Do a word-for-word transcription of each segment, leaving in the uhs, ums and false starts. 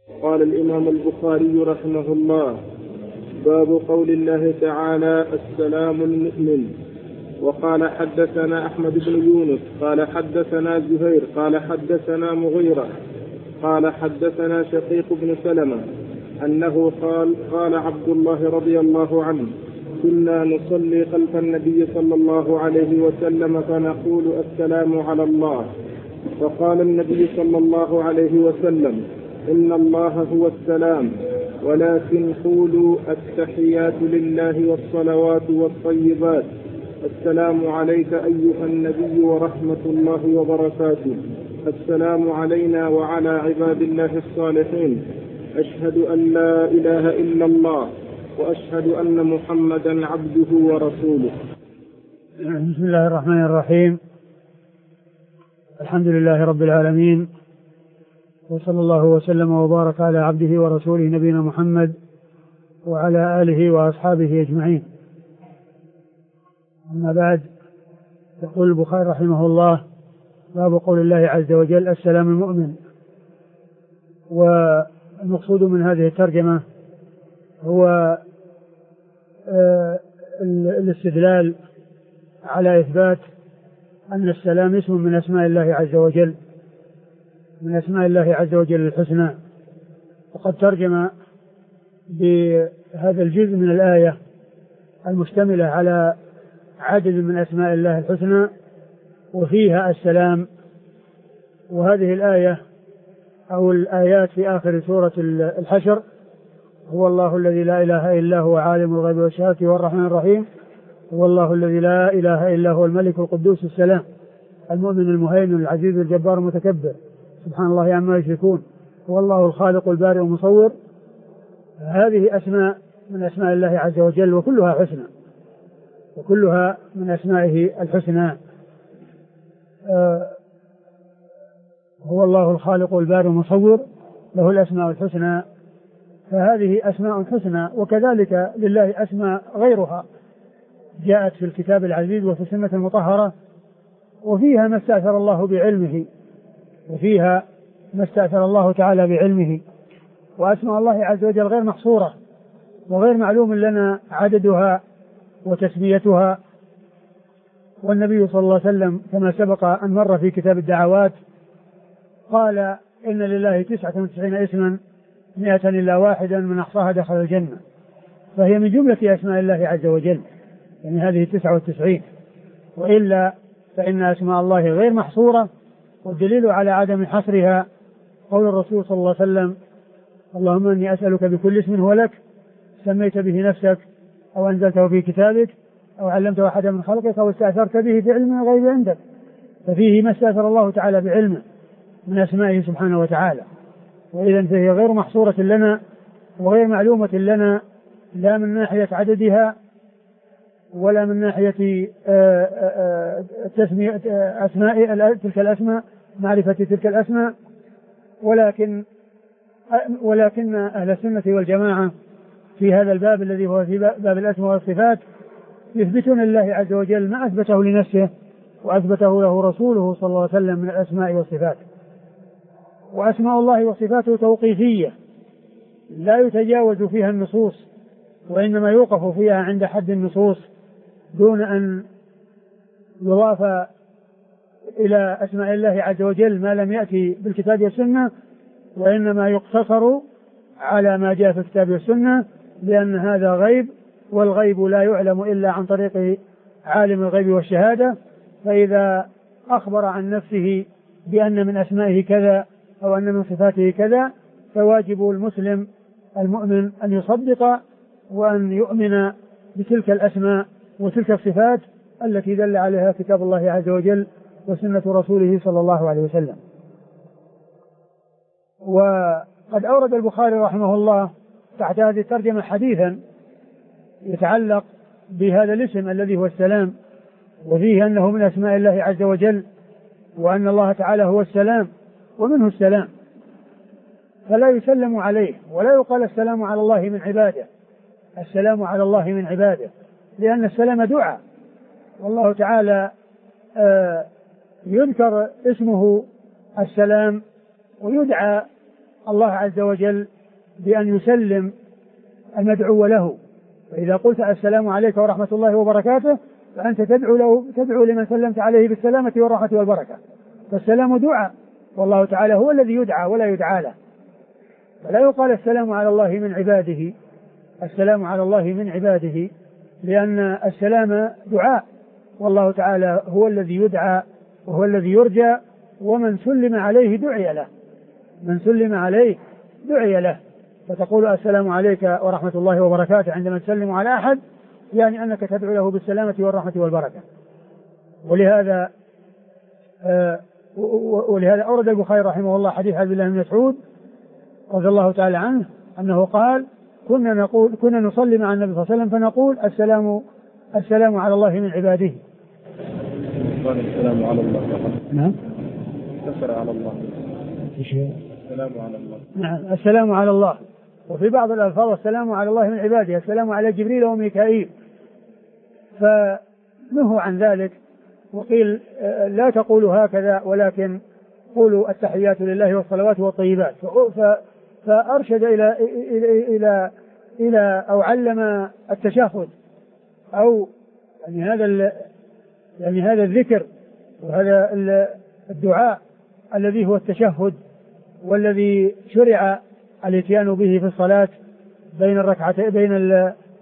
قال الإمام البخاري رحمه الله: باب قول الله تعالى: السلام المؤمن. وقال حدثنا أحمد بن يونس قال حدثنا زهير قال حدثنا مغيرة قال حدثنا شقيق بن سلمة أنه قال: قال عبد الله رضي الله عنه: كنا نصلي خلف النبي صلى الله عليه وسلم فنقول: السلام على الله. فقال النبي صلى الله عليه وسلم: إن الله هو السلام، ولكن قولوا: التحيات لله والصلوات والطيبات، السلام عليك أيها النبي ورحمة الله وبركاته، السلام علينا وعلى عباد الله الصالحين، أشهد أن لا إله إلا الله وأشهد أن محمدا عبده ورسوله. بسم الله الرحمن الرحيم. الحمد لله رب العالمين، وصلى الله وسلم وبارك على عبده ورسوله نبينا محمد وعلى آله وأصحابه أجمعين. أما بعد، يقول البخاري رحمه الله: باب قول الله عز وجل: السلام المؤمن. والمقصود من هذه الترجمة هو الاستدلال على إثبات أن السلام اسم من أسماء الله عز وجل من أسماء الله عز وجل الحسنى. وقد ترجم بهذا الجزء من الآية المشتملة على عدد من أسماء الله الحسنى وفيها السلام. وهذه الآية أو الآيات في آخر سورة الحشر: هو الله الذي لا إله إلا هو عالم الغيب والشهادة هو الرحمن الرحيم، هو الله الذي لا إله إلا هو الملك القدوس السلام المؤمن المهيمن العزيز الجبار المتكبر، سبحان الله عما يشركون، هو الله الخالق البارئ المصور. هذه أسماء من أسماء الله عز وجل، وكلها حسنى، وكلها من أسمائه الحسنى. آه هو الله الخالق البارئ المصور، له الأسماء الحسنى. فهذه أسماء حسنى، وكذلك لله أسماء غيرها جاءت في الكتاب العزيز وفي السنة المطهرة، وفيها ما استأثر الله بعلمه وفيها ما استأثر الله تعالى بعلمه. وأسماء الله عز وجل غير محصورة وغير معلوم لنا عددها وتسميتها. والنبي صلى الله عليه وسلم كما سبق أن مر في كتاب الدعوات قال: إن لله تسعة وتسعين اسما مئة إلا واحدا من أحصاها دخل الجنة. فهي من جملة أسماء الله عز وجل، يعني هذه تسعة وتسعين، وإلا فإن أسماء الله غير محصورة. والدليل على عدم حصرها قول الرسول صلى الله عليه وسلم: اللهم إني أسألك بكل اسم هو لك سميت به نفسك أو أنزلته في كتابك أو علمته أحدا من خلقك أو استأثرت به في علم الغيب عندك. ففيه ما استأثر الله تعالى بعلمه من أسمائه سبحانه وتعالى، وإذن فهي غير محصورة لنا وغير معلومة لنا، لا من ناحية عددها ولا من ناحية تسمية أسماء تلك الأسماء، معرفة تلك الأسماء. ولكن ولكن أهل السنة والجماعة في هذا الباب الذي هو في باب الأسماء والصفات يثبتون لله عز وجل ما أثبته لنفسه وأثبته له رسوله صلى الله عليه وسلم من الأسماء والصفات. وأسماء الله وصفاته توقيفية لا يتجاوز فيها النصوص، وإنما يوقف فيها عند حد النصوص دون أن يضاف إلى أسماء الله عز وجل ما لم يأتي بالكتاب والسنة، وإنما يقتصر على ما جاء في الكتاب والسنة، لأن هذا غيب، والغيب لا يعلم إلا عن طريق عالم الغيب والشهادة. فإذا أخبر عن نفسه بأن من أسمائه كذا أو أن من صفاته كذا، فواجب المسلم المؤمن أن يصدق وأن يؤمن بتلك الأسماء وتلك الصفات التي دل عليها كتاب الله عز وجل وسنة رسوله صلى الله عليه وسلم. وقد أورد البخاري رحمه الله تحت هذه الترجمة حديثا يتعلق بهذا الاسم الذي هو السلام، وفيه أنه من أسماء الله عز وجل، وأن الله تعالى هو السلام ومنه السلام، فلا يسلم عليه ولا يقال السلام على الله من عباده، السلام على الله من عباده، لأن السلام دعاء، والله تعالى آه يذكر اسمه السلام ويدعى الله عز وجل بأن يسلم المدعو له. فإذا قلت السلام عليك ورحمة الله وبركاته فأنت تدعو له تدعو لمن سلمت عليه بالسلامة والرحمة والبركة. فالسلام دعاء، والله تعالى هو الذي يدعى ولا يدعى له. فلا يقال السلام على الله من عباده السلام على الله من عباده لأن السلام دعاء، والله تعالى هو الذي يدعى وهو الذي يرجى، ومن سلم عليه دعي له من سلم عليه دعي له. فتقول السلام عليك ورحمة الله وبركاته عندما تسلم على أحد، يعني أنك تدعو له بالسلامة والرحمة والبركة. ولهذا آه ولهذا أورد البخاري رحمه الله حديث عبد الله بن مسعود رضي الله تعالى عنه أنه قال كنا نقول كنا نصلي مع النبي صلى الله عليه وسلم فنقول السلام السلام على الله من عباده. قال السلام على الله. نعم. اختصر على الله. السلام على الله. نعم السلام على الله. وفي بعض الألفاظ السلام على الله من عباده السلام على جبريل وميكائيل. فنهوا عن ذلك وقيل لا تقولوا هكذا ولكن قولوا التحيات لله والصلوات والطيبات. فأرشد إلى إلى إلى إلى أو علم التشهد أو يعني هذا يعني هذا الذكر وهذا الدعاء الذي هو التشهد والذي شرع الاتيان به في الصلاة بين الركعتين بين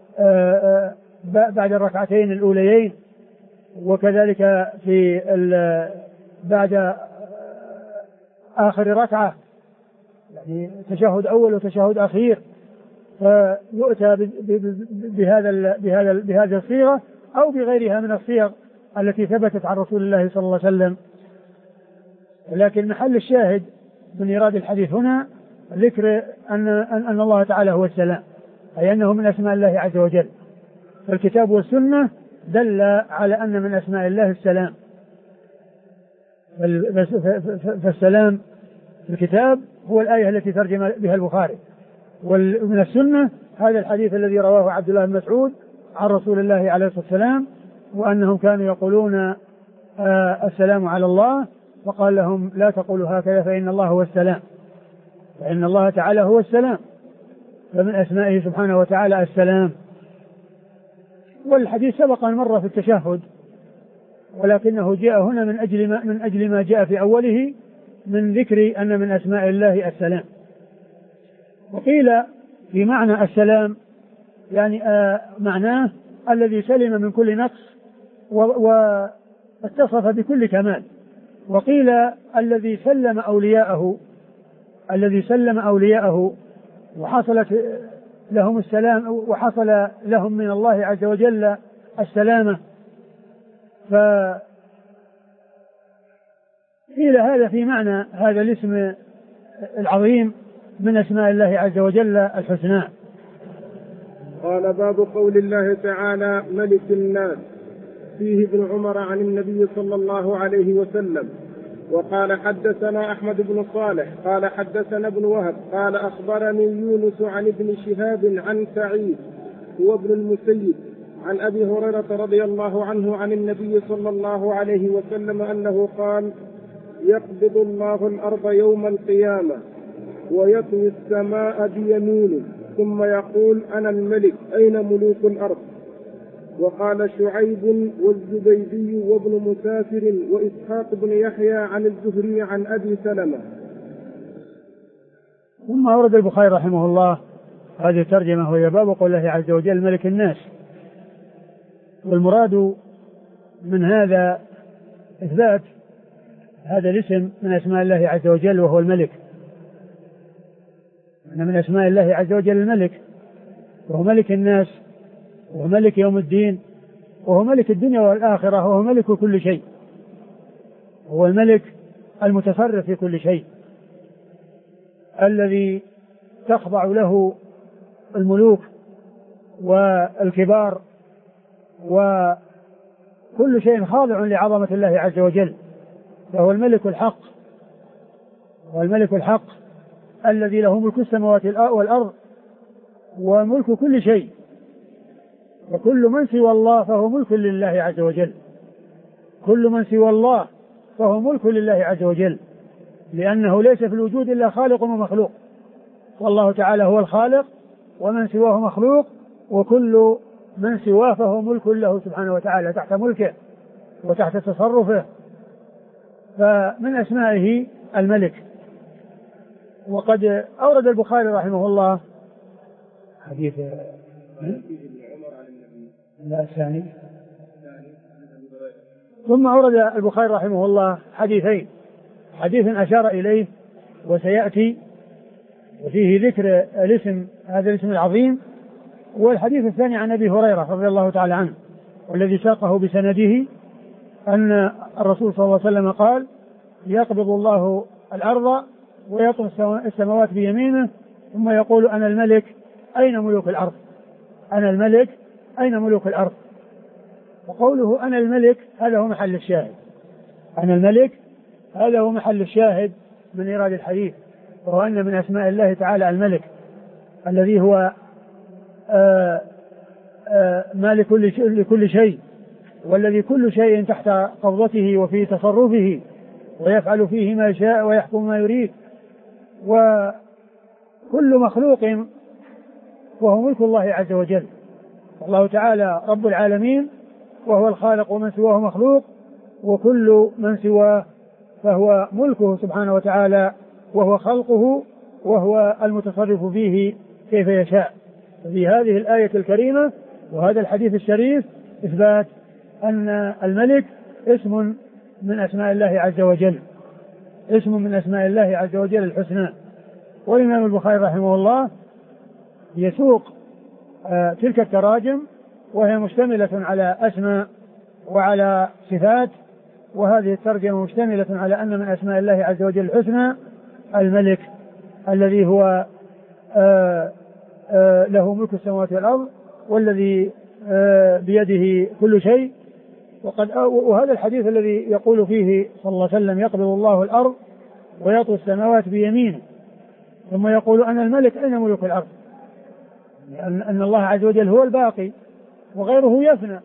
بعد الركعتين الأوليين، وكذلك في بعد آخر ركعة يعني تشهد أول وتشهد أخير، فيؤتى بهذا بهذا بهذه الصيغة أو بغيرها من الصيغ التي ثبتت عن رسول الله صلى الله عليه وسلم. لكن محل الشاهد من إيراد الحديث هنا ذكر أن أن الله تعالى هو السلام، أي أنه من أسماء الله عز وجل. فالكتاب والسنة دل على أن من أسماء الله السلام. فالسلام في الكتاب هو الآية التي ترجم بها البخاري، ومن السنة هذا الحديث الذي رواه عبد الله بن مسعود عن رسول الله عليه الصلاة والسلام، وأنهم كانوا يقولون آه السلام على الله، وقال لهم لا تقولوا هكذا فإن الله هو السلام، فإن الله تعالى هو السلام، فمن أسمائه سبحانه وتعالى السلام. والحديث سبق أن مر في التشهد، ولكنه جاء هنا من أجل ما من أجل ما جاء في أوله من ذكر أن من أسماء الله السلام. وقيل في معنى السلام يعني آه معناه الذي سلم من كل نقص واتصف بكل كمال. وقيل الذي سلم أولياءه الذي سلم أولياءه وحصلت لهم السلام وحصل لهم من الله عز وجل السلامة. فقيل هذا في معنى هذا الاسم العظيم من أسماء الله عز وجل الحسنى. قال باب قول الله تعالى ملك الناس، فيه ابن عمر عن النبي صلى الله عليه وسلم. وقال حدثنا أحمد بن صالح قال حدثنا ابن وهب قال أخبرني يونس عن ابن شهاب عن سعيد هو ابن المسيب عن أبي هريرة رضي الله عنه عن النبي صلى الله عليه وسلم أنه قال يقبض الله الأرض يوم القيامة ويطوي السماء بيمينه ثم يقول أنا الملك أين ملوك الأرض. وقال شعيب والزبيدي وابن مسافر وإسحاق بن يحيى عن الزهري عن أبي سلمة. ثم أورد البخاري رحمه الله هذه الترجمة وهي باب قول الله عز وجل ملك الناس. والمراد من هذا إثبات هذا الاسم من أسماء الله عز وجل وهو الملك، أن من أسماء الله عز وجل الملك، وهو ملك الناس وهو ملك يوم الدين وهو ملك الدنيا والآخرة وهو ملك كل شيء، هو الملك المتصرف في كل شيء الذي تخضع له الملوك والكبار وكل شيء خاضع لعظمة الله عز وجل. فهو الملك الحق، هو الملك الحق الذي له ملك السماوات والأرض وملك كل شيء، وكل من سوى الله فهو ملك لله عز وجل، كل من سوى الله فهو ملك لله عز وجل، لأنه ليس في الوجود إلا خالق ومخلوق، والله تعالى هو الخالق ومن سواه مخلوق، وكل من سواه فهو ملك له سبحانه وتعالى تحت ملكه وتحت تصرفه. فمن أسمائه الملك. وقد أورد البخاري رحمه الله حديث لا الثاني، ثم أورد البخاري رحمه الله حديثين، حديث أشار إليه وسيأتي وفيه ذكر الاسم هذا الاسم العظيم، والحديث الثاني عن أبي هريرة رضي الله تعالى عنه والذي ساقه بسنده أن الرسول صلى الله عليه وسلم قال: يقبض الله الأرض ويطوي السماوات بيمينه ثم يقول: أنا الملك أين ملوك الأرض؟ أنا الملك أين ملوك الأرض؟ وقوله أنا الملك هذا هو محل الشاهد، أنا الملك هذا هو محل الشاهد من إيراد الحديث، وهو أن من أسماء الله تعالى الملك الذي هو آآ آآ مالك لكل شيء، والذي كل شيء تحت قبضته وفي تصرفه ويفعل فيه ما شاء ويحكم ما يريد، وكل مخلوق وهو ملك الله عز وجل. الله تعالى رب العالمين وهو الخالق ومن سواه مخلوق، وكل من سواه فهو ملكه سبحانه وتعالى وهو خلقه وهو المتصرف فيه كيف يشاء. في هذه الآية الكريمة وهذا الحديث الشريف إثبات أن الملك اسم من أسماء الله عز وجل، اسم من أسماء الله عز وجل الحسنى. والإمام البخاري رحمه الله يسوق آه تلك التراجم وهي مشتملة على أسماء وعلى صفات، وهذه الترجمة مشتملة على أن من أسماء الله عز وجل الحسنى الملك الذي هو آه آه له ملك السماوات والأرض والذي آه بيده كل شيء. وقد وهذا الحديث الذي يقول فيه صلى الله عليه وسلم: يقبض الله الأرض ويطوي السماوات بيمينه ثم يقول: أنا الملك أين ملوك الأرض؟ أن, أن الله عز وجل هو الباقي وغيره يفنى،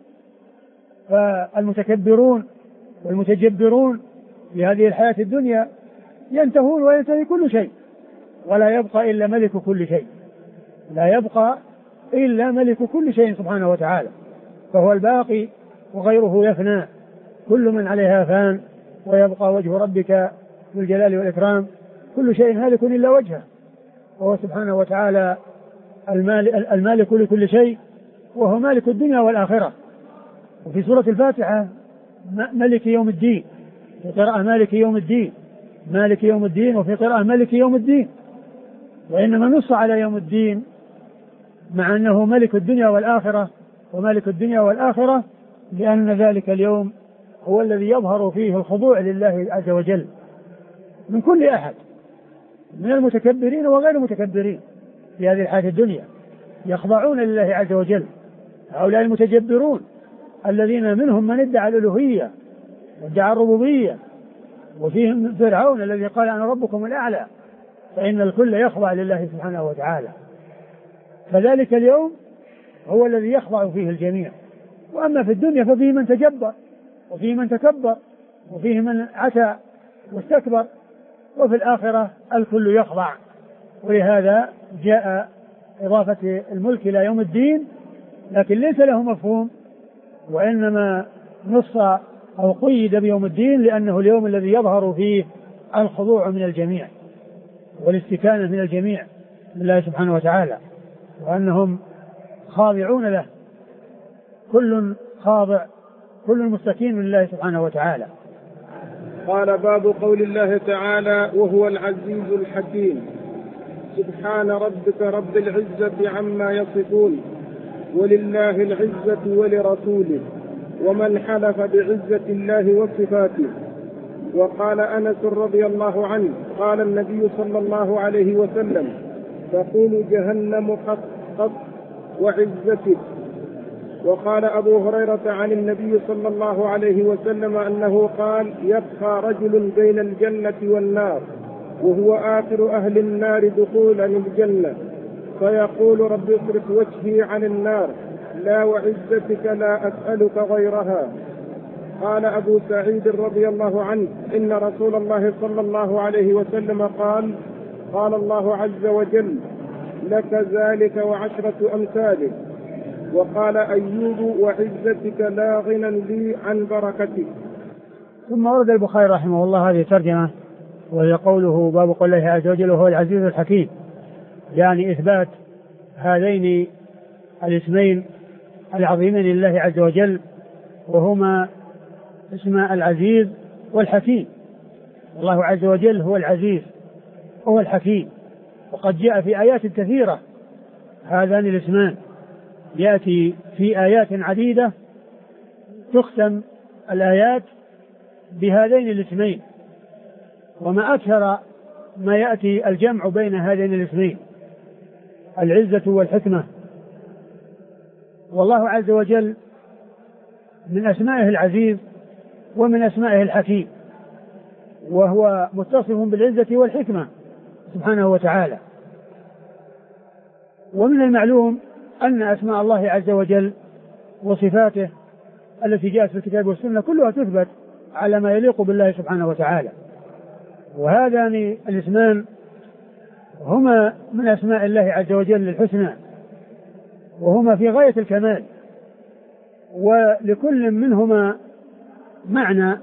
فالمتكبرون والمتجبرون في هذه الحياة الدنيا ينتهون وينتهي كل شيء، ولا يبقى إلا ملك كل شيء، لا يبقى إلا ملك كل شيء سبحانه وتعالى، فهو الباقي وغيره يفنى، كل من عليها فان ويبقى وجه ربك ذو الجلال والإكرام، كل شيء هالك إلا وجهه، وهو سبحانه وتعالى المالك لكل شيء، وهو مالك الدنيا والآخرة. وفي سورة الفاتحة ملك يوم الدين، في قراءة مالك يوم الدين، مالك يوم الدين، وفي قراءة ملك يوم الدين. وإنما نص على يوم الدين مع أنه ملك الدنيا والآخرة ومالك الدنيا والآخرة لأن ذلك اليوم هو الذي يظهر فيه الخضوع لله عز وجل من كل أحد، من المتكبرين وغير المتكبرين في هذه الحياة الدنيا، يخضعون لله عز وجل. هؤلاء المتجبرون الذين منهم من ادعى الألوهية وادعى الربوبية، وفيهم فرعون الذي قال: أنا ربكم الأعلى، فإن الكل يخضع لله سبحانه وتعالى. فذلك اليوم هو الذي يخضع فيه الجميع. وأما في الدنيا ففيه من تجبر وفيه من تكبر وفيه من عتى واستكبر، وفي الآخرة الكل يخضع. ولهذا جاء إضافة الملك إلى يوم الدين، لكن ليس له مفهوم، وإنما نص أو قيد بيوم الدين لأنه اليوم الذي يظهر فيه الخضوع من الجميع والاستكانة من الجميع لله سبحانه وتعالى، وأنهم خاضعون له، كل خاضع، كل مستكين لله سبحانه وتعالى. قال: باب قول الله تعالى: وهو العزيز الحكيم. سبحان ربك رب العزة عما يصفون، ولله العزة ولرسوله، ومن حلف بعزة الله وصفاته. وقال أنس رضي الله عنه: قال النبي صلى الله عليه وسلم: تقول جهنم قط قط وعزتك. وقال أبو هريرة عن النبي صلى الله عليه وسلم أنه قال: يبقى رجل بين الجنة والنار وهو آخر أهل النار دخولا الجنة، فيقول: رب اصرف وجهي عن النار، لا وعزتك لا أسألك غيرها. قال أبو سعيد رضي الله عنه: إن رسول الله صلى الله عليه وسلم قال: قال الله عز وجل: لك ذلك وعشرة أمثاله. وقال أيوب: وعزتك لا غنى لي عن بركتك. ثم ورد البخاري رحمه الله هذه الترجمة، وهي قوله: باب قول الله عز وجل وهو العزيز الحكيم، يعني إثبات هذين الاسمين العظيمين لله عز وجل، وهما اسم العزيز والحكيم. الله عز وجل هو العزيز وهو الحكيم، وقد جاء في آيات كثيرة هذان الاسمان، يأتي في آيات عديدة تختم الآيات بهذين الاسمين، وما أكثر ما يأتي الجمع بين هذين الاسمين، العزة والحكمة. والله عز وجل من أسمائه العزيز ومن أسمائه الحكيم، وهو متصف بالعزة والحكمة سبحانه وتعالى. ومن المعلوم أن أسماء الله عز وجل وصفاته التي جاءت في الكتاب والسنة كلها تثبت على ما يليق بالله سبحانه وتعالى، وهذان الاسمان هما من أسماء الله عز وجل الحسنى، وهما في غاية الكمال، ولكل منهما معنى،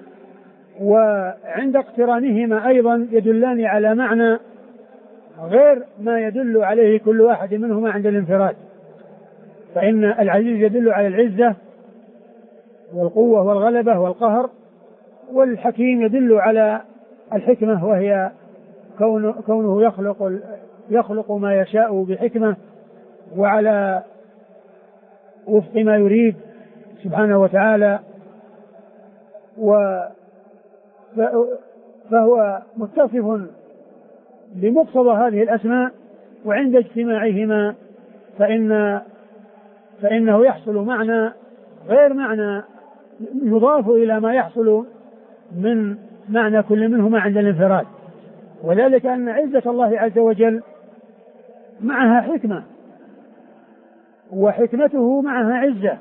وعند اقترانهما أيضا يدلان على معنى غير ما يدل عليه كل واحد منهما عند الانفراد. فإن العزيز يدل على العزة والقوة والغلبة والقهر، والحكيم يدل على الحكمة، وهي كون كونه يخلق يخلق ما يشاء بحكمة وعلى وفق ما يريد سبحانه وتعالى. فهو متصف بمقتضى هذه الأسماء، وعند اجتماعهما فإن فإنه يحصل معنى غير معنى يضاف إلى ما يحصل من معنى كل منهما عند الانفراد، وذلك أن عزة الله عز وجل معها حكمة، وحكمته معها عزة.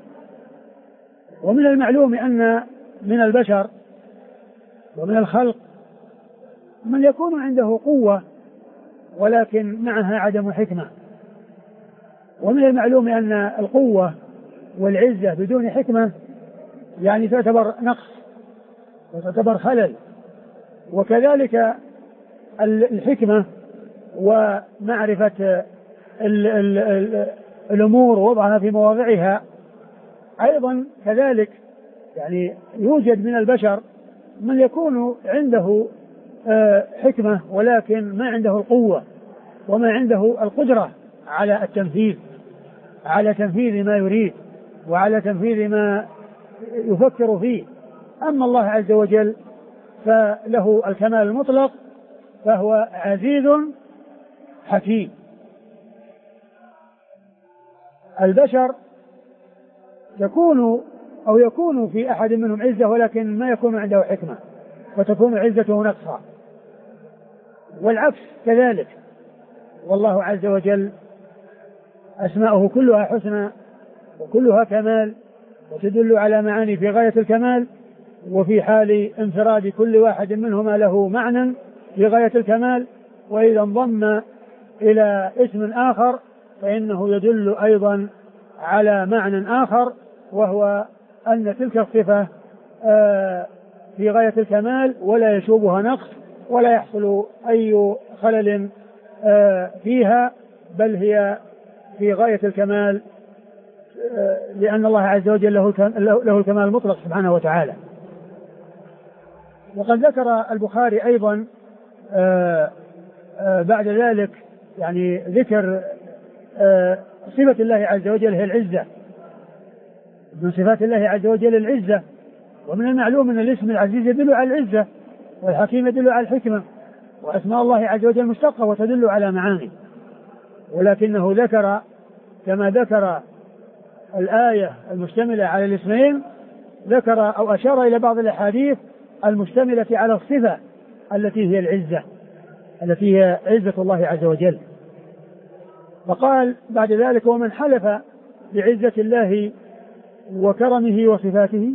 ومن المعلوم أن من البشر ومن الخلق من يكون عنده قوة ولكن معها عدم حكمة، ومن المعلوم أن القوة والعزة بدون حكمة يعني تعتبر نقص وتعتبر خلل، وكذلك الحكمة ومعرفة ال ال ال الأمور ووضعها في مواضعها أيضا كذلك. يعني يوجد من البشر من يكون عنده حكمة ولكن ما عنده القوة وما عنده القدرة على التنفيذ على تنفيذ ما يريد وعلى تنفيذ ما يفكر فيه. أما الله عز وجل فله الكمال المطلق، فهو عزيز حكيم. البشر يكون أو يكون في أحد منهم عزة ولكن ما يكون عنده حكمة، وتكون عزته نقصا، والعكس كذلك. والله عز وجل أسماؤه كلها حسنى وكلها كمال، وتدل على معاني في غاية الكمال، وفي حال انفراد كل واحد منهما له معنى في غاية الكمال، وإذا انضم إلى اسم آخر فإنه يدل أيضا على معنى آخر، وهو أن تلك الصفة في غاية الكمال ولا يشوبها نقص ولا يحصل أي خلل فيها، بل هي في غاية الكمال، لأن الله عز وجل له الكمال المطلق سبحانه وتعالى. وقد ذكر البخاري أيضا بعد ذلك يعني ذكر صفة الله عز وجل هي العزة، من صفات الله عز وجل العزة. ومن المعلوم أن الاسم العزيز يدل على العزة، والحكيم يدل على الحكمة، وأسماء الله عز وجل مشتقة وتدل على معاني، ولكنه ذكر كما ذكر الآية المشتملة على الاسمين، ذكر أو أشار إلى بعض الأحاديث المشتملة على الصفة التي هي العزة، التي هي عزة الله عز وجل. فقال بعد ذلك: ومن حلف بعزة الله وكرمه وصفاته،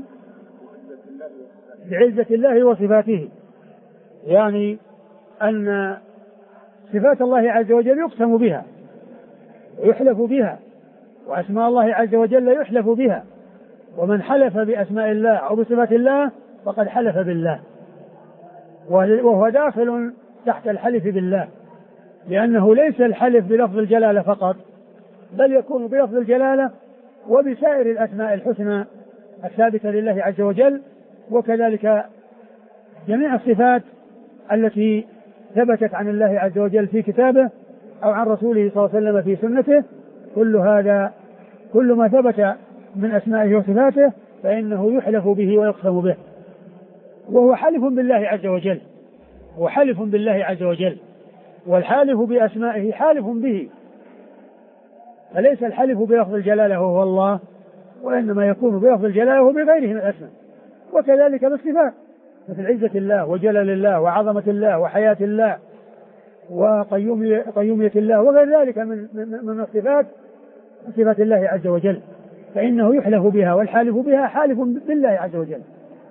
بعزة الله وصفاته، يعني أن صفات الله عز وجل يقسم بها ويحلف بها، وأسماء الله عز وجل يحلف بها، ومن حلف بأسماء الله أو بصفات الله فقد حلف بالله، وهو داخل تحت الحلف بالله، لأنه ليس الحلف بلفظ الجلالة فقط، بل يكون بلفظ الجلالة وبسائر الأسماء الحسنى الثابتة لله عز وجل، وكذلك جميع الصفات التي ثبتت عن الله عز وجل في كتابه أو عن رسوله صلى الله عليه وسلم في سنته. كل هذا كل ما ثبت من أسمائه وصفاته فإنه يحلف به ويقسم به، وهو حلف بالله عز وجل، وحلف بالله عز وجل، والحالف بأسمائه حالف به، فليس الحلف بلفظ الجلالة وهو الله، وإنما يكون بلفظ الجلالة وبغيره من الأسماء. وكذلك بالصفات مثل عزة الله وجلال الله وعظمة الله وحياة الله وقيومية الله وغير ذلك من من الصفات صفات الله عز وجل، فإنه يحلف بها، والحالف بها حالف بالله عز وجل.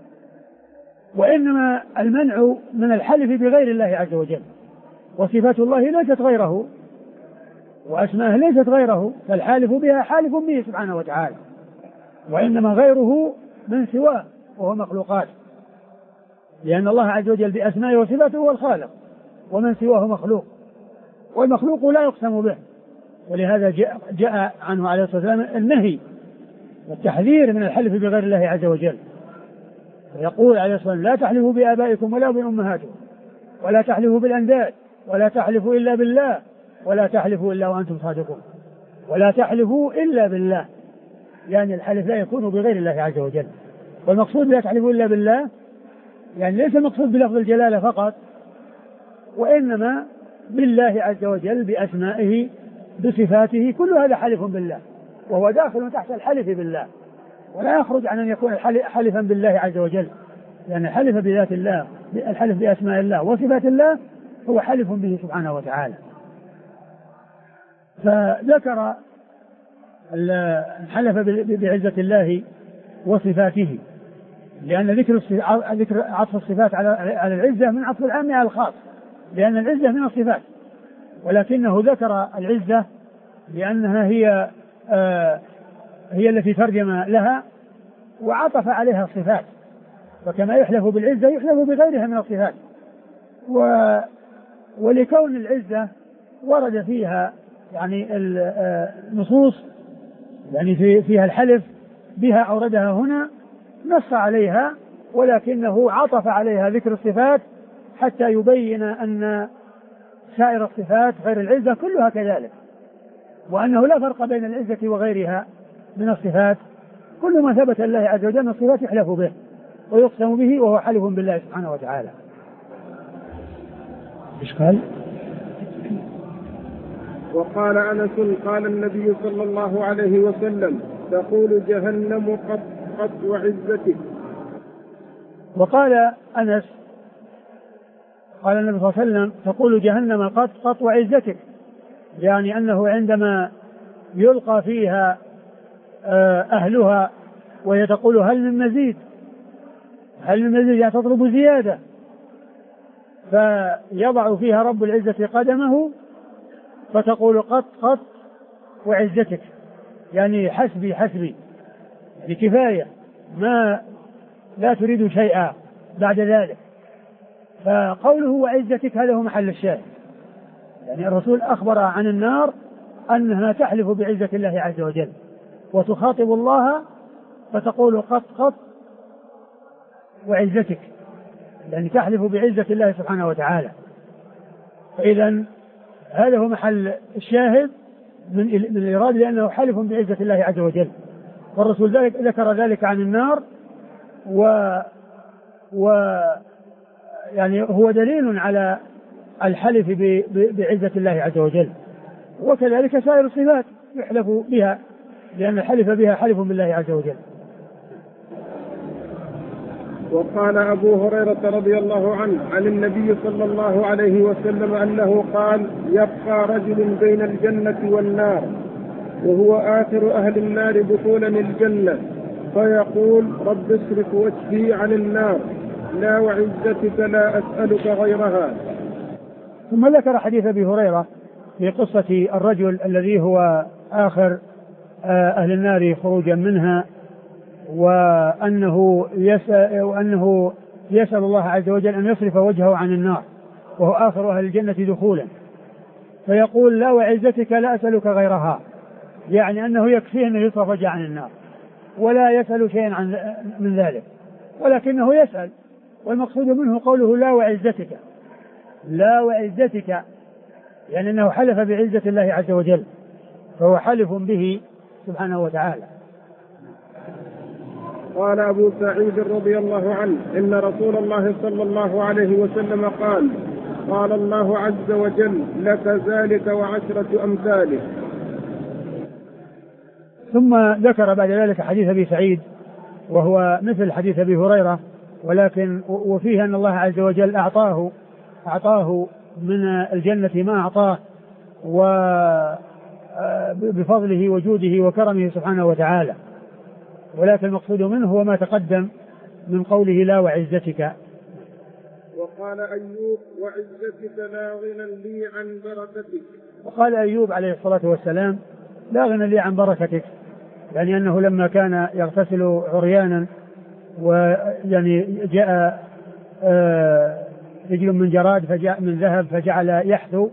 وإنما المنع من الحلف بغير الله عز وجل، وصفات الله ليست غيره وأسماءه ليست غيره، فالحالف بها حالف به سبحانه وتعالى، وإنما غيره من سواه وهو مخلوقات، لأن الله عز وجل بأسمائه وصفاته هو الخالق، ومن سواه مخلوق، والمخلوق لا يقسم به. ولهذا جاء, جاء عنه عليه الصلاة والسلام النهي والتحذير من الحلف بغير الله عز وجل، ويقول عليه الصلاة والسلام لا تحلفوا بآبائكم ولا بأمهاتكم ولا تحلفوا بالأنداد ولا تحلفوا إلا بالله ولا تحلفوا إلا وأنتم صادقون، ولا تحلفوا إلا بالله، يعني الحلف لا يكون بغير الله عز وجل. والمقصود لا تحلفوا إلا بالله يعني ليس المقصود بلفظ الجلالة فقط، وإنما بالله عز وجل بأسمائه بصفاته، كل هذا حلف بالله، وهو داخل تحت الحلف بالله، ولا يخرج عن أن يكون حلفا بالله عز وجل، لأن يعني الحلف بذات الله، الحلف بأسماء الله وصفات الله هو حلف به سبحانه وتعالى. فذكر حلف بعزة الله وصفاته، لأن ذكر ذكر عطف الصفات على العزة من عطف العام على الخاص، لأن العزة من الصفات، ولكنه ذكر العزة لأنها هي آه هي التي ترجم لها وعطف عليها الصفات، وكما يحلف بالعزة يحلف بغيرها من الصفات. و ولكون العزة ورد فيها يعني النصوص يعني في فيها الحلف بها أوردها هنا، نص عليها، ولكنه عطف عليها ذكر الصفات حتى يبين أن سائر الصفات غير العزة كلها كذلك، وأنه لا فرق بين العزة وغيرها من الصفات، كل ما ثبت الله عز وجل من الصفات يحلف به ويقسم به، وهو حلف بالله سبحانه وتعالى. إيش قال؟ وقال أنس قال النبي صلى الله عليه وسلم تقول جهنم قط قط وعزتك. وقال أنس قال النبي صلى الله عليه وسلم تقول جهنم قط قط وعزتك، يعني أنه عندما يلقى فيها أهلها وهي تقول هل من مزيد هل من مزيد يعني تطلب زيادة، فيضع فيها رب العزة قدمه فتقول قط قط وعزتك، يعني حسبي حسبي بكفاية، ما لا تريد شيئا بعد ذلك. فقوله وعزتك هذا هو محل الشاهد، يعني الرسول أخبر عن النار أنها تحلف بعزة الله عز وجل، وتخاطب الله فتقول قط قط وعزتك، يعني تحلف بعزة الله سبحانه وتعالى. فإذا هذا هو محل الشاهد من من الإرادة، لأنه حلف بعزة الله عز وجل، والرسول ذلك ذكر ذلك عن النار، و و يعني هو دليل على الحلف بعزة الله عز وجل. وكذلك سائر الصفات يحلف بها، لأن الحلف بها حلف بالله عز وجل. وقال أبو هريرة رضي الله عنه عن النبي صلى الله عليه وسلم أنه قال يبقى رجل بين الجنة والنار وهو آخر أهل النار دخولا الجنة، فيقول رب اصرف وجهي عن النار، لا وعزتك لا أسألك غيرها. ثم ذكر حديث أبي هريرة في قصة الرجل الذي هو آخر أهل النار خروجا منها، وأنه يسأل, وأنه يسأل الله عز وجل أن يصرف وجهه عن النار وهو آخر أهل الجنة دخولا، فيقول لا وعزتك لا أسألك غيرها، يعني أنه يكفيه أن يصرف وجهه عن النار ولا يسأل شيئا عن من ذلك، ولكنه يسأل، والمقصود منه قوله لا وعزتك، لا وعزتك يعني أنه حلف بعزة الله عز وجل، فهو حلف به سبحانه وتعالى. قال أبو سعيد رضي الله عنه إن رسول الله صلى الله عليه وسلم قال قال الله عز وجل لك ذلك وعشرة أمثاله. ثم ذكر بعد ذلك حديث أبي سعيد وهو مثل حديث أبي هريرة، ولكن وفيه أن الله عز وجل أعطاه أعطاه من الجنة ما أعطاه وبفضله وجوده وكرمه سبحانه وتعالى، ولكن المقصود منه هو ما تقدم من قوله لا وعزتك. وقال أيوب وعزتك لا غنى لي عن بركتك. وقال أيوب عليه الصلاة والسلام لا غنى لي عن بركتك، يعني أنه لما كان يغتسل عريانا ويعني جاء رجل من جراد فجاء من ذهب فجعل يحثو،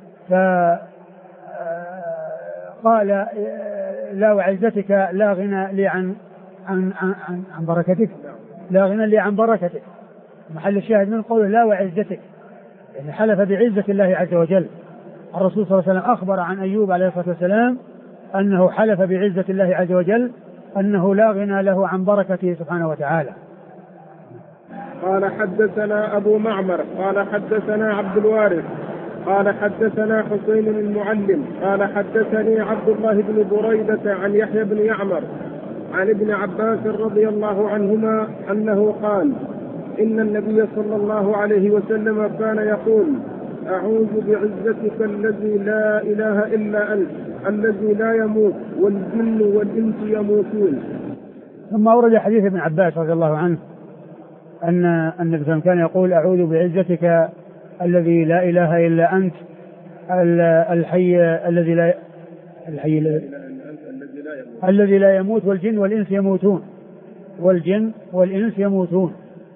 فقال لا وعزتك لا غنى لي عن عن عن, عن بركتك، لا غنى لي عن بركتك، محل الشاهد من قوله لا وعزتك، يعني حلف بعزة الله عز وجل. الرسول صلى الله عليه وسلم أخبر عن أيوب عليه الصلاة والسلام أنه حلف بعزة الله عز وجل أنه لا غنى له عن بركته سبحانه وتعالى. قال حدثنا أبو معمر قال حدثنا عبد الوارث قال حدثنا حسين المعلم قال حدثني عبد الله بن بريدة عن يحيى بن يعمر عن ابن عباس رضي الله عنهما أنه قال إن النبي صلى الله عليه وسلم كان يقول أعوذ بعزتك الذي لا إله إلا أنت الذي لا يموت والجن والإنس يموتون. ثم أورد حديث ابن عباس رضي الله عنه أن النبي صلى الله عليه وسلم كان يقول أعوذ بعزتك الذي لا إله إلا أنت الحي الذي لا الحي الذي لا يموت والجن والإنس يموتون والجن والإنس يموتون.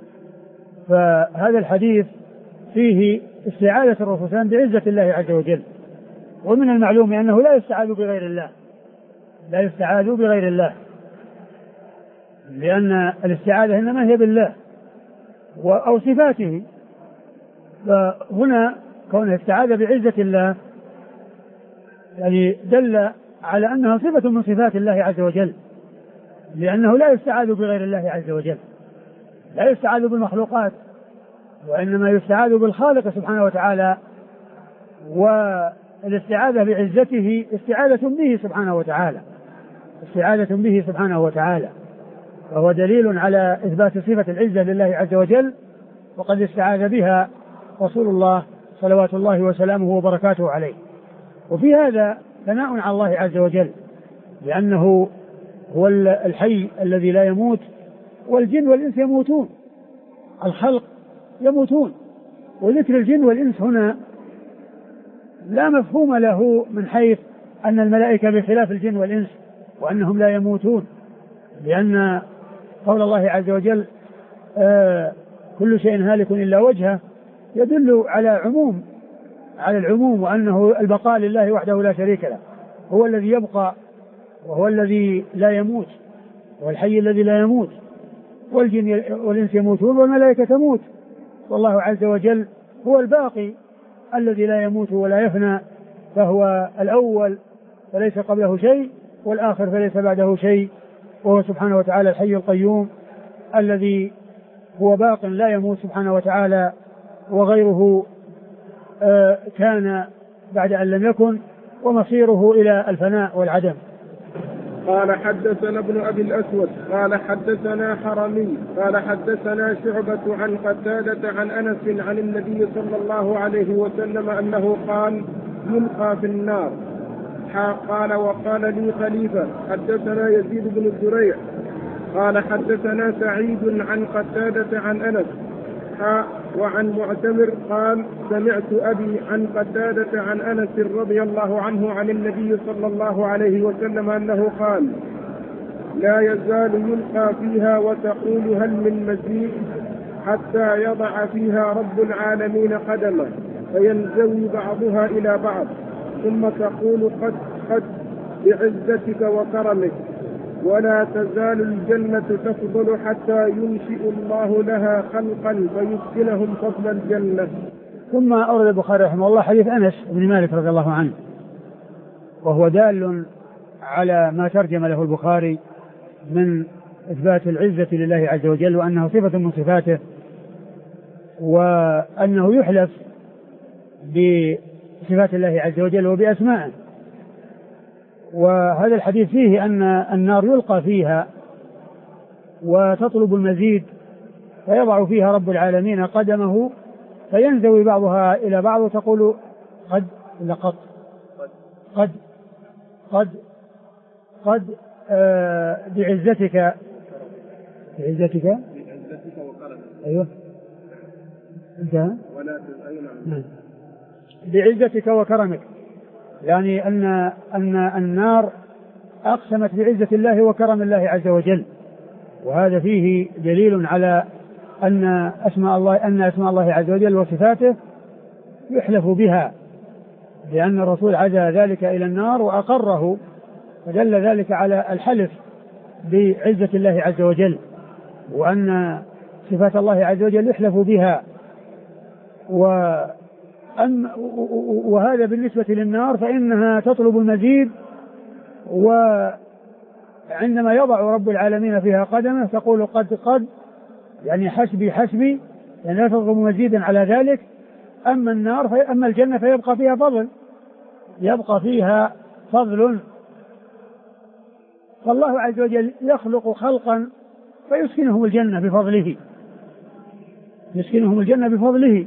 فهذا الحديث فيه استعاذة الرسول صلى الله عليه وسلم بعزة الله عز وجل، ومن المعلوم أنه لا يستعاذ بغير الله، لا يستعاذ بغير الله، لأن الاستعاذة إنما هي بالله أو صفاته، فهنا كونه استعاذ بعزة الله يعني دل على أنها صفة من صفات الله عز وجل، لأنه لا يستعاذ بغير الله عز وجل، لا يستعاذ بالمخلوقات، وإنما يستعاذ بالخالق سبحانه وتعالى، والاستعاذة بعزته استعاذة به سبحانه وتعالى، استعاذة به سبحانه وتعالى، فهو دليل على إثبات صفة العزة لله عز وجل، وقد استعاذ بها رسول الله صلوات الله وسلامه وبركاته عليه. وفي هذا ثناء على الله عز وجل، لأنه هو الحي الذي لا يموت، والجن والإنس يموتون، الخلق يموتون، وذكر الجن والإنس هنا لا مفهوم له من حيث أن الملائكة بخلاف الجن والإنس وأنهم لا يموتون، لأن قول الله عز وجل آه كل شيء هالك إلا وجهه يدل على عموم على العموم، وأنه البقاء لله وحده لا شريك له، هو الذي يبقى وهو الذي لا يموت، والحي الذي لا يموت، والجن والإنس يموتون والملائكة تموت، والله عز وجل هو الباقي الذي لا يموت ولا يفنى، فهو الأول فليس قبله شيء، والآخر فليس بعده شيء، وهو سبحانه وتعالى الحي القيوم الذي هو باق لا يموت سبحانه وتعالى، وغيره آه كان بعد أن لم يكن، ومصيره إلى الفناء والعدم. قال حدثنا ابن أبي الأسود قال حدثنا حرمي قال حدثنا شعبة عن قتادة عن أنس عن النبي صلى الله عليه وسلم أنه قال يلقى في النار. قال وقال لي خليفة حدثنا يزيد بن الزريع قال حدثنا سعيد عن قتادة عن أنس وعن معتمر قال سمعت أبي عن قتادة عن أنس رضي الله عنه عن النبي صلى الله عليه وسلم أنه قال لا يزال يلقى فيها وتقول هل من مزيد حتى يضع فيها رب العالمين قدمه فينزوي بعضها إلى بعض ثم تقول قد قد بعزتك وكرمك ولا تزال الجنة تفضل حتى ينشئ الله لها خلقا فيسكنهم فضل الجنة. ثم أورد البخاري رحمه الله حديث أنس بن مالك رضي الله عنه، وهو دال على ما ترجم له البخاري من إثبات العزة لله عز وجل وأنه صفة من صفاته، وأنه يحلف بصفات الله عز وجل وبأسمائه. وهذا الحديث فيه أن النار يلقى فيها وتطلب المزيد فيضع فيها رب العالمين قدمه فينزوي بعضها إلى بعض وتقول قد لقد قد قد قد آه بعزتك بعزتك بعزتك وكرمك. أيوه انتهى. ولا تزال بعزتك وكرمك، يعني أن أن النار أقسمت بعزة الله وكرم الله عز وجل، وهذا فيه دليل على أن أسماء الله أن أسماء الله عز وجل وصفاته يحلف بها، لأن الرسول عزى ذلك إلى النار وأقره، فدل ذلك على الحلف بعزة الله عز وجل وأن صفات الله عز وجل يحلف بها. وأن وهذا بالنسبة للنار فإنها تطلب المزيد، وعندما يضع رب العالمين فيها قدمه تقول قد قد يعني حسبي حسبي، يعني لا تطلب مزيدا على ذلك. أما النار في أما الجنة فيبقى فيها فضل، يبقى فيها فضل. فالله عز وجل يخلق خلقا فيسكنهم الجنة بفضله، يسكنهم الجنة بفضله.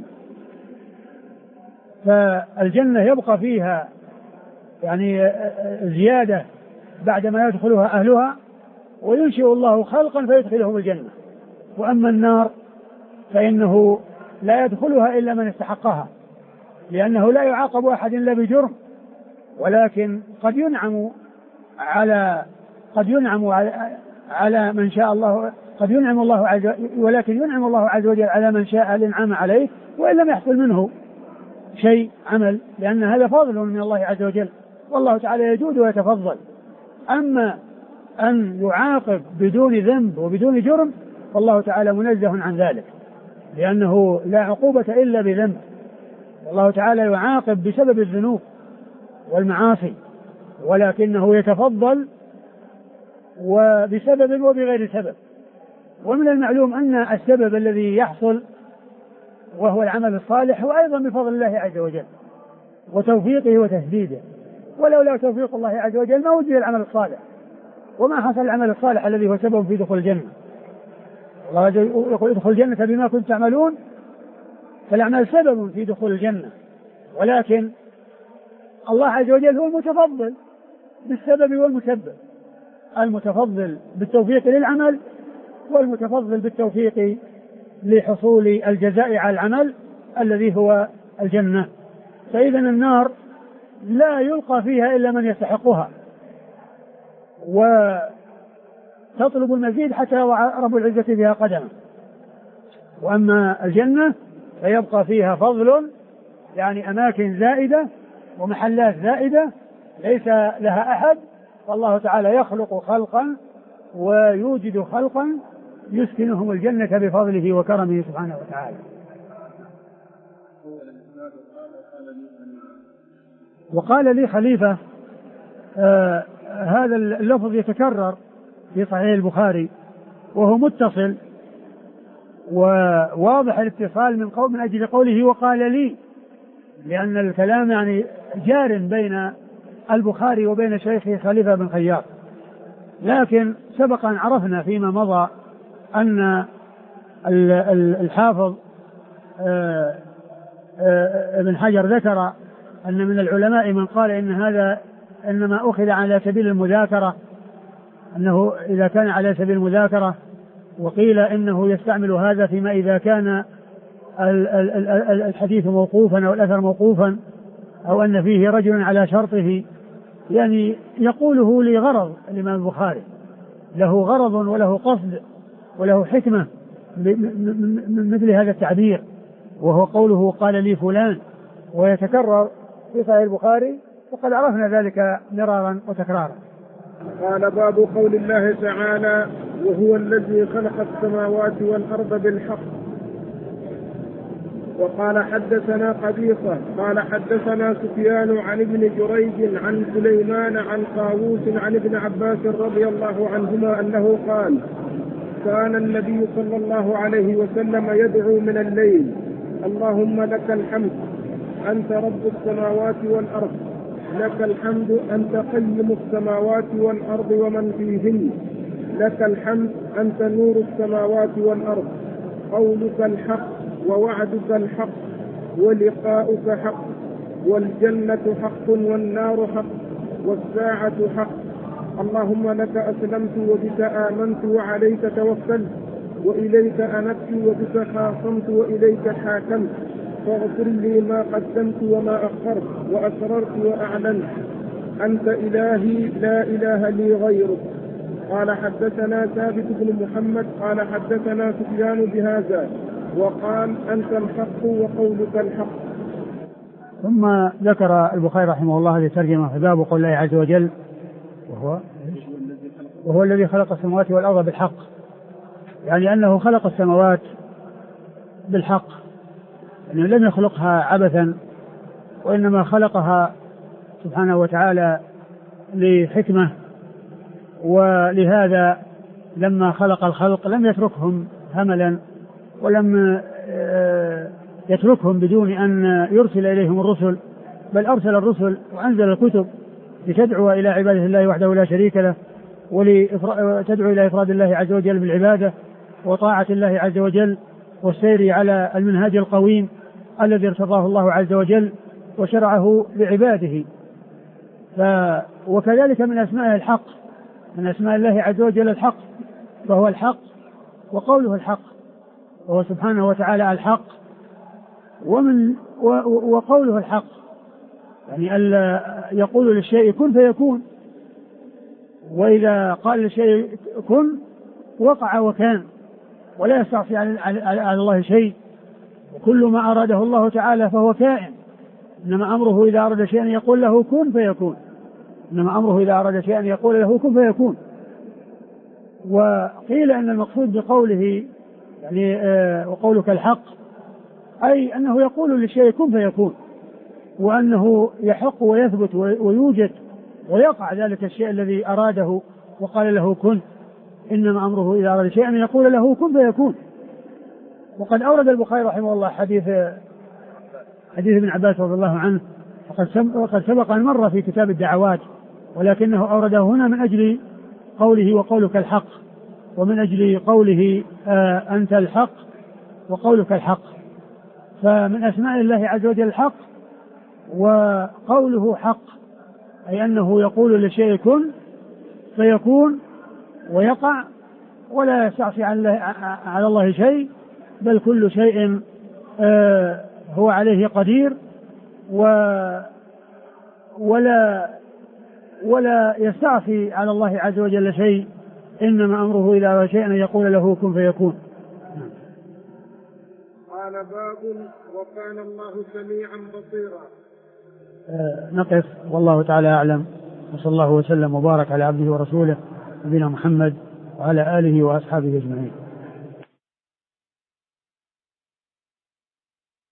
فالجنة يبقى فيها يعني زيادة بعدما يدخلها أهلها، وينشئ الله خلقا فيدخلهم الجنة. وأما النار فإنه لا يدخلها إلا من استحقها، لأنه لا يعاقب أحد إلا بجرم، ولكن قد ينعم على قد ينعم على, على من شاء الله، قد ينعم الله عز ولكن ينعم الله عز وجل على من شاء الإنعام عليه وإن لم يحصل منه شيء عمل، لأن هذا فضل من الله عز وجل، والله تعالى يجود ويتفضل. أما أن يعاقب بدون ذنب وبدون جرم فالله تعالى منزه عن ذلك، لأنه لا عقوبة إلا بذنب، والله تعالى يعاقب بسبب الذنوب والمعاصي، ولكنه يتفضل وبسبب وبغير سبب. ومن المعلوم أن السبب الذي يحصل وهو العمل الصالح هو أيضا بفضل الله عز وجل وتوفيقه وتسديده، ولولا توفيق الله عز وجل ما وجد العمل الصالح وما حصل العمل الصالح الذي هو سبب في دخول الجنة. الله يقول ادخل الجنة بما كنتم تعملون، فالأعمال سبب في دخول الجنة، ولكن الله عز وجل هو المتفضل بالسبب والمسبب، المتفضل بالتوفيق للعمل والمتفضل بالتوفيق لحصول الجزاء على العمل الذي هو الجنة. فإذا النار لا يلقى فيها إلا من يستحقها، وتطلب المزيد حتى يضع رب العزة فيها قدمه. وأما الجنة فيبقى فيها فضل، يعني أماكن زائدة ومحلات زائدة ليس لها أحد، فالله تعالى يخلق خلقا ويوجد خلقا يسكنهم الجنة بفضله وكرمه سبحانه وتعالى. وقال لي خليفة، آه هذا اللفظ يتكرر في صحيح البخاري وهو متصل، وواضح الاتصال من قول من أجل قوله وقال لي، لأن الكلام يعني جار بين البخاري وبين شيخه خليفة بن خياط. لكن سبق أن عرفنا فيما مضى أن الحافظ ابن حجر ذكر أن من العلماء من قال إن هذا إنما أخذ على سبيل المذاكرة، أنه إذا كان على سبيل المذاكرة، وقيل إنه يستعمل هذا فيما إذا كان الحديث موقوفا أو الأثر موقوفا أو أن فيه رجل على شرطه، يعني يقوله لغرض. الإمام البخاري له غرض وله قصد وله حكمة من مثل هذا التعبير، وهو قوله قال لي فلان، ويتكرر في صحيح البخاري، وقد عرفنا ذلك مرارا وتكرارا. قال باب قول الله تعالى وهو الذي خلق السماوات والأرض بالحق. وقال حدثنا قبيصة قال حدثنا سفيان عن ابن جريج عن سليمان عن طاووس عن ابن عباس رضي الله عنهما أنه قال كان النبي صلى الله عليه وسلم يدعو من الليل اللهم لك الحمد أنت رب السماوات والأرض، لك الحمد أنت قيم السماوات والأرض ومن فيهن، لك الحمد أنت نور السماوات والأرض، قولك الحق ووعدك الحق ولقاؤك حق، والجنة حق والنار حق والساعة حق، اللهم لك أسلمت وبك آمنت وعليك توكلت وإليك أنبت وبك خاصمت وإليك حاكمت، فاغفر لي ما قدمت وما أخرت وأسررت وأعلنت، أنت إلهي لا إله لي غيرك. قال حدثنا ثابت بن محمد قال حدثنا سفيان بهذا وقال أنت الحق وقولك الحق. ثم ذكر البخاري رحمه الله هذه الترجمة في باب قول الله عز وجل وهو وهو الذي خلق السماوات والأرض بالحق، يعني أنه خلق السماوات بالحق، يعني لم يخلقها عبثا، وإنما خلقها سبحانه وتعالى لحكمة، ولهذا لما خلق الخلق لم يتركهم هملا ولم يتركهم بدون أن يرسل إليهم الرسل، بل أرسل الرسل وأنزل الكتب لتدعو إلى عبادة الله وحده لا شريك له، وتدعو إلى إفراد الله عز وجل بالعبادة وطاعة الله عز وجل والسير على المنهاج القويم الذي ارتضاه الله عز وجل وشرعه لعباده. ف... وكذلك من أسماء الحق، من أسماء الله عز وجل الحق، فهو الحق وقوله الحق، وهو سبحانه وتعالى الحق، ومن و... وقوله الحق، يعني ألا يقول للشيء كن فيكون، وإذا قال للشيء كن وقع وكان، ولا يستعصي على... على الله شيء، وكل ما أراده الله تعالى فهو كائن، إنما أمره إذا أراد شيئا يقول له كن فيكون، إنما أمره إذا أراد شيئا يقول له كن فيكون. وقيل أن المقصود بقوله يعني آه وقولك الحق، أي أنه يقول للشيء كن فيكون، وأنه يحق ويثبت ويوجد ويقع ذلك الشيء الذي أراده وقال له كن، إنما أمره إذا أراد شيئا يقول له كن فيكون. وقد أورد البخاري رحمه الله حديث حديث ابن عباس رضي الله عنه، وقد سبق أن مر في كتاب الدعوات، ولكنه أورده هنا من أجل قوله وقولك الحق، ومن أجل قوله آه أنت الحق وقولك الحق. فمن أسماء الله عز وجل الحق، وقوله حق أي أنه يقول للشيء كن فيكون ويقع، ولا يستعصي على الله شيء، بل كل شيء آه هو عليه قدير، و ولا ولا يستعصي على الله عز وجل شيء، إنما أمره إذا أراد شيئا يقول له كن فيكون. قال باب وكان الله سميعا بصيرا. آه نقف، والله تعالى أعلم، وصلى الله وسلم وبارك على عبده ورسوله نبينا محمد وعلى آله وأصحابه أجمعين.